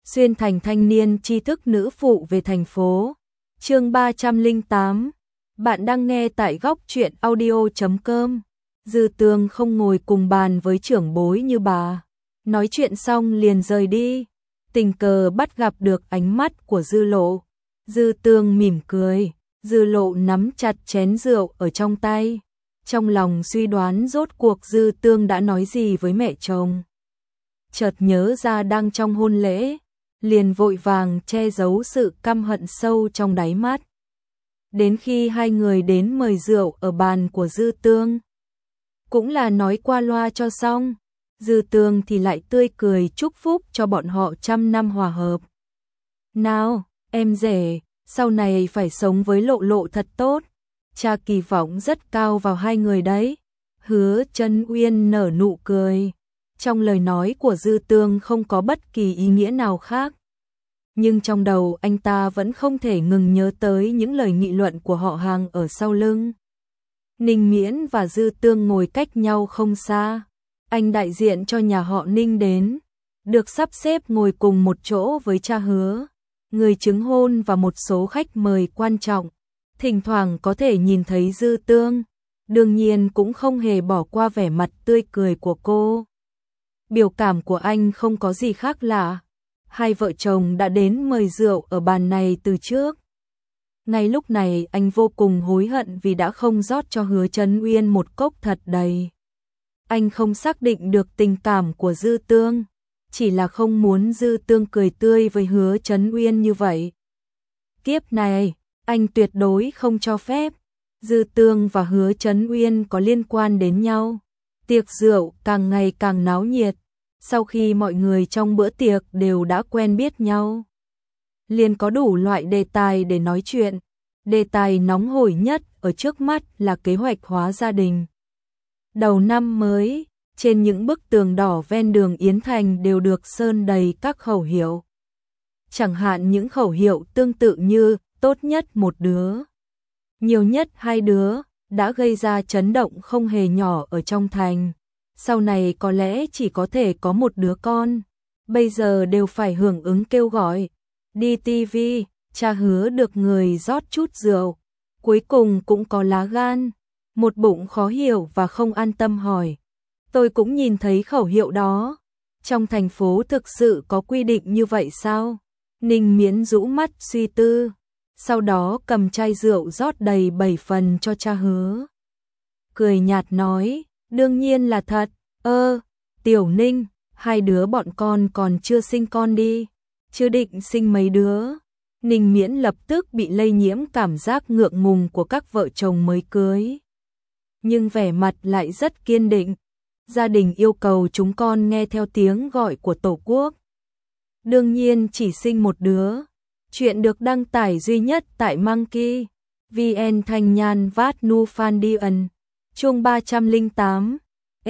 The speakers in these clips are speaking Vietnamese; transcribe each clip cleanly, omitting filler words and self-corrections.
xuyên thành thanh niên tri thức nữ phụ về thành phố. Chương 308. Bạn đang nghe tại góc truyện audio.com. Dư Tương không ngồi cùng bàn với trưởng bối như bà. Nói chuyện xong liền rời đi. Tình cờ bắt gặp được ánh mắt của Dư Lộ. Dư Tương mỉm cười. Dư Lộ nắm chặt chén rượu ở trong tay. Trong lòng suy đoán rốt cuộc Dư Tương đã nói gì với mẹ chồng. Chợt nhớ ra đang trong hôn lễ, liền vội vàng che giấu sự căm hận sâu trong đáy mắt. Đến khi hai người đến mời rượu ở bàn của Dư Tương, cũng là nói qua loa cho xong, Dư Tương thì lại tươi cười chúc phúc cho bọn họ 100 năm hòa hợp. Nào, em rể, sau này phải sống với Lộ Lộ thật tốt, cha kỳ vọng rất cao vào hai người đấy. Hứa Chân Uyên nở nụ cười. Trong lời nói của Dư Tương không có bất kỳ ý nghĩa nào khác. Nhưng trong đầu anh ta vẫn không thể ngừng nhớ tới những lời nghị luận của họ hàng ở sau lưng. Ninh Miễn và Dư Tương ngồi cách nhau không xa. Anh đại diện cho nhà họ Ninh đến, được sắp xếp ngồi cùng một chỗ với cha Hứa, người chứng hôn và một số khách mời quan trọng. Thỉnh thoảng có thể nhìn thấy Dư Tương, đương nhiên cũng không hề bỏ qua vẻ mặt tươi cười của cô. Biểu cảm của anh không có gì khác lạ. Hai vợ chồng đã đến mời rượu ở bàn này từ trước. Ngay lúc này anh vô cùng hối hận vì đã không rót cho Hứa Chân Uyên một cốc thật đầy. Anh không xác định được tình cảm của Dư Tương, chỉ là không muốn Dư Tương cười tươi với Hứa Chân Uyên như vậy. Kiếp này, anh tuyệt đối không cho phép Dư Tương và Hứa Chân Uyên có liên quan đến nhau. Tiệc rượu càng ngày càng náo nhiệt. Sau khi mọi người trong bữa tiệc đều đã quen biết nhau, liền có đủ loại đề tài để nói chuyện. Đề tài nóng hổi nhất ở trước mắt là kế hoạch hóa gia đình. Đầu năm mới, trên những bức tường đỏ ven đường Yến Thành đều được sơn đầy các khẩu hiệu. Chẳng hạn những khẩu hiệu tương tự như tốt nhất một đứa, nhiều nhất hai đứa, đã gây ra chấn động không hề nhỏ ở trong thành. Sau này có lẽ chỉ có thể có một đứa con, bây giờ đều phải hưởng ứng kêu gọi. Đi TV, cha Hứa được người rót chút rượu, cuối cùng cũng có lá gan, một bụng khó hiểu và không an tâm hỏi. Tôi cũng nhìn thấy khẩu hiệu đó, trong thành phố thực sự có quy định như vậy sao? Ninh Miễn rũ mắt suy tư, sau đó cầm chai rượu rót đầy 7 phần cho cha Hứa. Cười nhạt nói, đương nhiên là thật. Tiểu Ninh, hai đứa bọn con còn chưa sinh con đi, chưa định sinh mấy đứa. Ninh Miễn lập tức bị lây nhiễm cảm giác ngượng ngùng của các vợ chồng mới cưới. Nhưng vẻ mặt lại rất kiên định. Gia đình yêu cầu chúng con nghe theo tiếng gọi của Tổ quốc. Đương nhiên chỉ sinh một đứa. Chuyện được đăng tải duy nhất tại Monkey VN Thanh Nhan Vát Nu Phan Điên. Chương 308.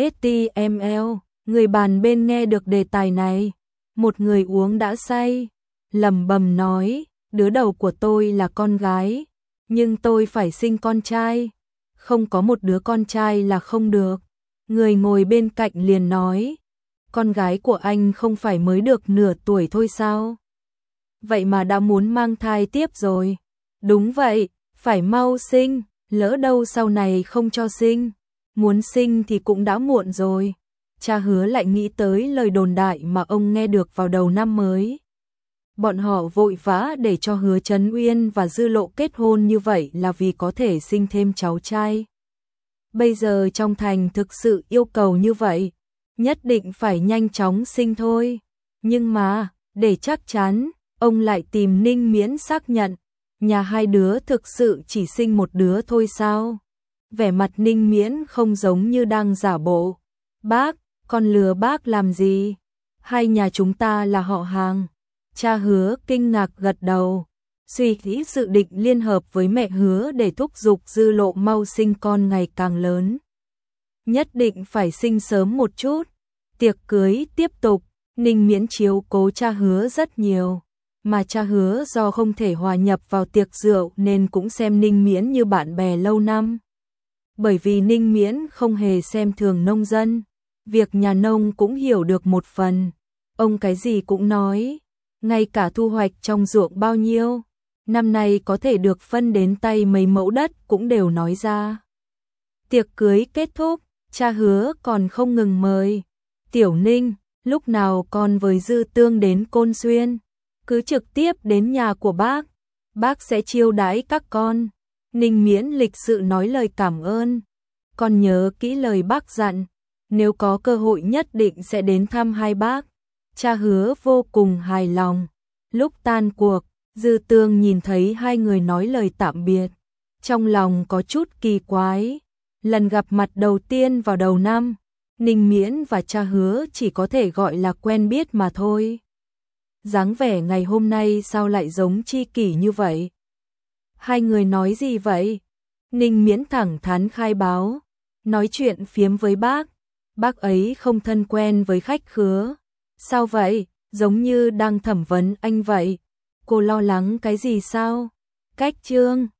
HTML. Người bàn bên nghe được đề tài này, một người uống đã say, lẩm bẩm nói, đứa đầu của tôi là con gái, nhưng tôi phải sinh con trai, không có một đứa con trai là không được. Người ngồi bên cạnh liền nói, con gái của anh không phải mới được nửa tuổi thôi sao? Vậy mà đã muốn mang thai tiếp rồi. Đúng vậy, phải mau sinh, lỡ đâu sau này không cho sinh. Muốn sinh thì cũng đã muộn rồi. Cha Hứa lại nghĩ tới lời đồn đại mà ông nghe được vào đầu năm mới. Bọn họ vội vã để cho Hứa Chân Uyên và Dư Lộ kết hôn như vậy là vì có thể sinh thêm cháu trai. Bây giờ trong thành thực sự yêu cầu như vậy, nhất định phải nhanh chóng sinh thôi. Nhưng mà, để chắc chắn, ông lại tìm Ninh Miễn xác nhận, nhà hai đứa thực sự chỉ sinh một đứa thôi sao? Vẻ mặt Ninh Miễn không giống như đang giả bộ. Bác, con lừa bác làm gì? Hai nhà chúng ta là họ hàng. Cha Hứa kinh ngạc gật đầu, suy nghĩ dự định liên hợp với mẹ Hứa để thúc giục Dư Lộ mau sinh con ngày càng lớn. Nhất định phải sinh sớm một chút. Tiệc cưới tiếp tục, Ninh Miễn chiếu cố cha Hứa rất nhiều. Mà cha Hứa do không thể hòa nhập vào tiệc rượu nên cũng xem Ninh Miễn như bạn bè lâu năm. Bởi vì Ninh Miễn không hề xem thường nông dân, việc nhà nông cũng hiểu được một phần. Ông cái gì cũng nói, ngay cả thu hoạch trong ruộng bao nhiêu, năm nay có thể được phân đến tay mấy mẫu đất cũng đều nói ra. Tiệc cưới kết thúc, cha Hứa còn không ngừng mời. Tiểu Ninh, lúc nào con với Dư Tương đến Côn Xuyên, cứ trực tiếp đến nhà của bác sẽ chiêu đãi các con. Ninh Miễn lịch sự nói lời cảm ơn. Con nhớ kỹ lời bác dặn, nếu có cơ hội nhất định sẽ đến thăm hai bác. Cha Hứa vô cùng hài lòng. Lúc tan cuộc, Dư Tương nhìn thấy hai người nói lời tạm biệt, trong lòng có chút kỳ quái. Lần gặp mặt đầu tiên vào đầu năm, Ninh Miễn và cha Hứa chỉ có thể gọi là quen biết mà thôi. Dáng vẻ ngày hôm nay sao lại giống tri kỷ như vậy? Hai người nói gì vậy? Ninh Miễn thẳng thắn khai báo, nói chuyện phiếm với bác ấy không thân quen với khách khứa. Sao vậy? Giống như đang thẩm vấn anh vậy. Cô lo lắng cái gì sao? Cách Trương